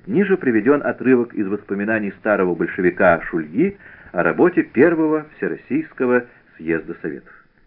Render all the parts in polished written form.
Ниже приведен отрывок из воспоминаний старого большевика Шульги о работе Первого Всероссийского съезда Советов.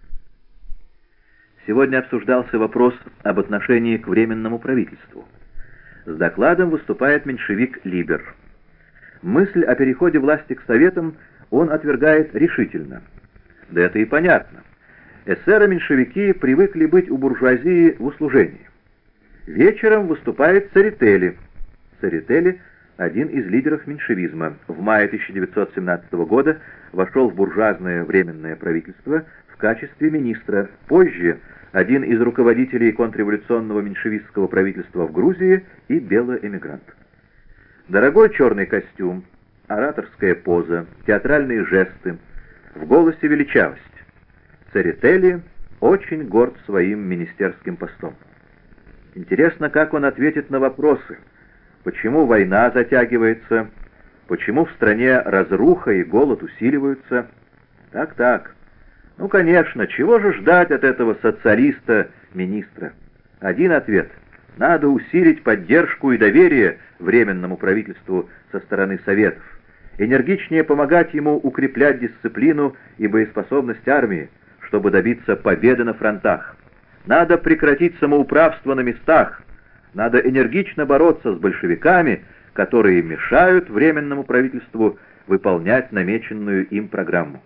Сегодня обсуждался вопрос об отношении к Временному правительству. С докладом выступает меньшевик Либер. Мысль о переходе власти к Советам он отвергает решительно. Да это и понятно. Эсеры-меньшевики привыкли быть у буржуазии в услужении. Вечером выступает Церетели. Церетели – один из лидеров меньшевизма. В мае 1917 года вошел в буржуазное Временное правительство в качестве министра. Позже – один из руководителей контрреволюционного меньшевистского правительства в Грузии и белый эмигрант. Дорогой черный костюм, ораторская поза, театральные жесты, в голосе величавость. Церетели очень горд своим министерским постом. Интересно, как он ответит на вопросы. Почему война затягивается? Почему в стране разруха и голод усиливаются? Так. Ну, конечно, чего же ждать от этого социалиста-министра? Один ответ. Надо усилить поддержку и доверие Временному правительству со стороны Советов, энергичнее помогать ему укреплять дисциплину и боеспособность армии, чтобы добиться победы на фронтах. Надо прекратить самоуправство на местах, надо энергично бороться с большевиками, которые мешают Временному правительству выполнять намеченную им программу.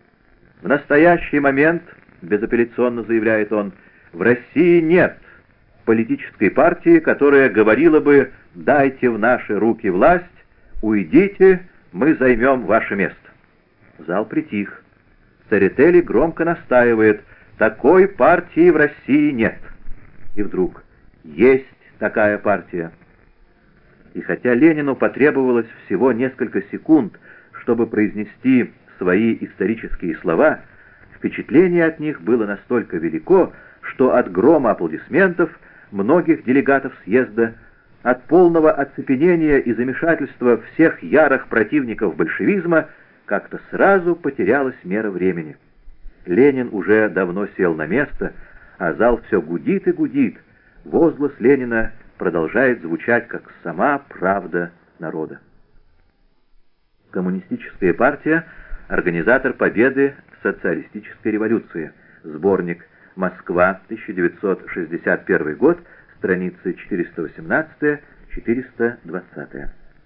В настоящий момент, безапелляционно заявляет он, в России нет политической партии, которая говорила бы «дайте в наши руки власть, уйдите, мы займем ваше место». Зал притих. Церетели громко настаивает «такой партии в России нет». И вдруг «есть такая партия». И хотя Ленину потребовалось всего несколько секунд, чтобы произнести свои исторические слова, впечатление от них было настолько велико, что от грома аплодисментов многих делегатов съезда, от полного оцепенения и замешательства всех ярых противников большевизма, как-то сразу потерялась мера времени. Ленин уже давно сел на место, а зал все гудит и гудит. Возглас Ленина продолжает звучать, как сама правда народа. Коммунистическая партия — организатор победы в социалистической революции. Сборник «Москва, 1961 год», страницы 418-420.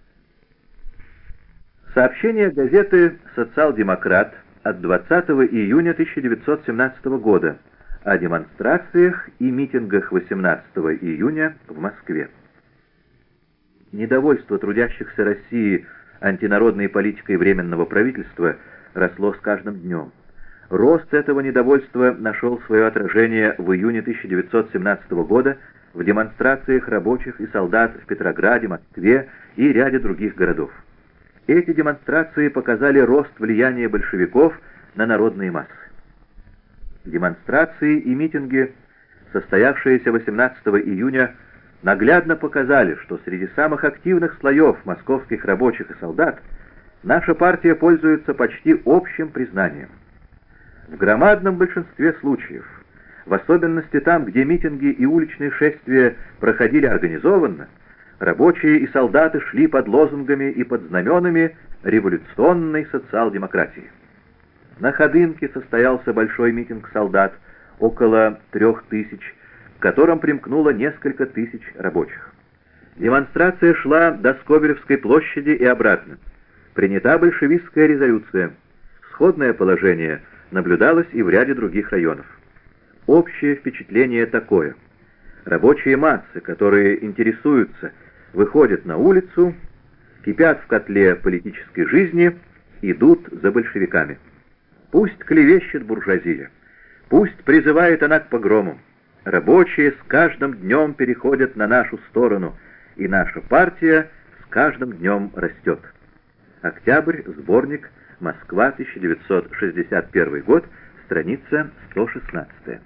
Сообщение газеты «Социал-демократ» от 20 июня 1917 года о демонстрациях и митингах 18 июня в Москве. Недовольство трудящихся России антинародной политикой Временного правительства росло с каждым днем. Рост этого недовольства нашел свое отражение в июне 1917 года в демонстрациях рабочих и солдат в Петрограде, Москве и ряде других городов. Эти демонстрации показали рост влияния большевиков на народные массы. Демонстрации и митинги, состоявшиеся 18 июня, наглядно показали, что среди самых активных слоев московских рабочих и солдат наша партия пользуется почти общим признанием. В громадном большинстве случаев, в особенности там, где митинги и уличные шествия проходили организованно, рабочие и солдаты шли под лозунгами и под знаменами революционной социал-демократии. На Ходынке состоялся большой митинг солдат, около 3000, к которым примкнуло несколько тысяч рабочих. Демонстрация шла до Скобелевской площади и обратно. Принята большевистская резолюция. Сходное положение наблюдалось и в ряде других районов. Общее впечатление такое. Рабочие массы, которые интересуются, выходят на улицу, кипят в котле политической жизни, идут за большевиками. Пусть клевещет буржуазия, пусть призывает она к погромам. Рабочие с каждым днем переходят на нашу сторону, и наша партия с каждым днем растет. Октябрь, сборник, Москва, 1961 год, страница 116.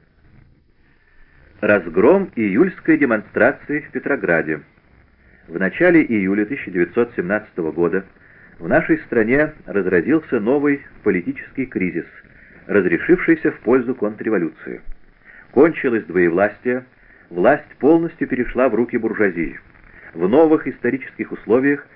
Разгром июльской демонстрации в Петрограде. В начале июля 1917 года в нашей стране разразился новый политический кризис, разрешившийся в пользу контрреволюции. Кончилось двоевластие, власть полностью перешла в руки буржуазии. в новых исторических условиях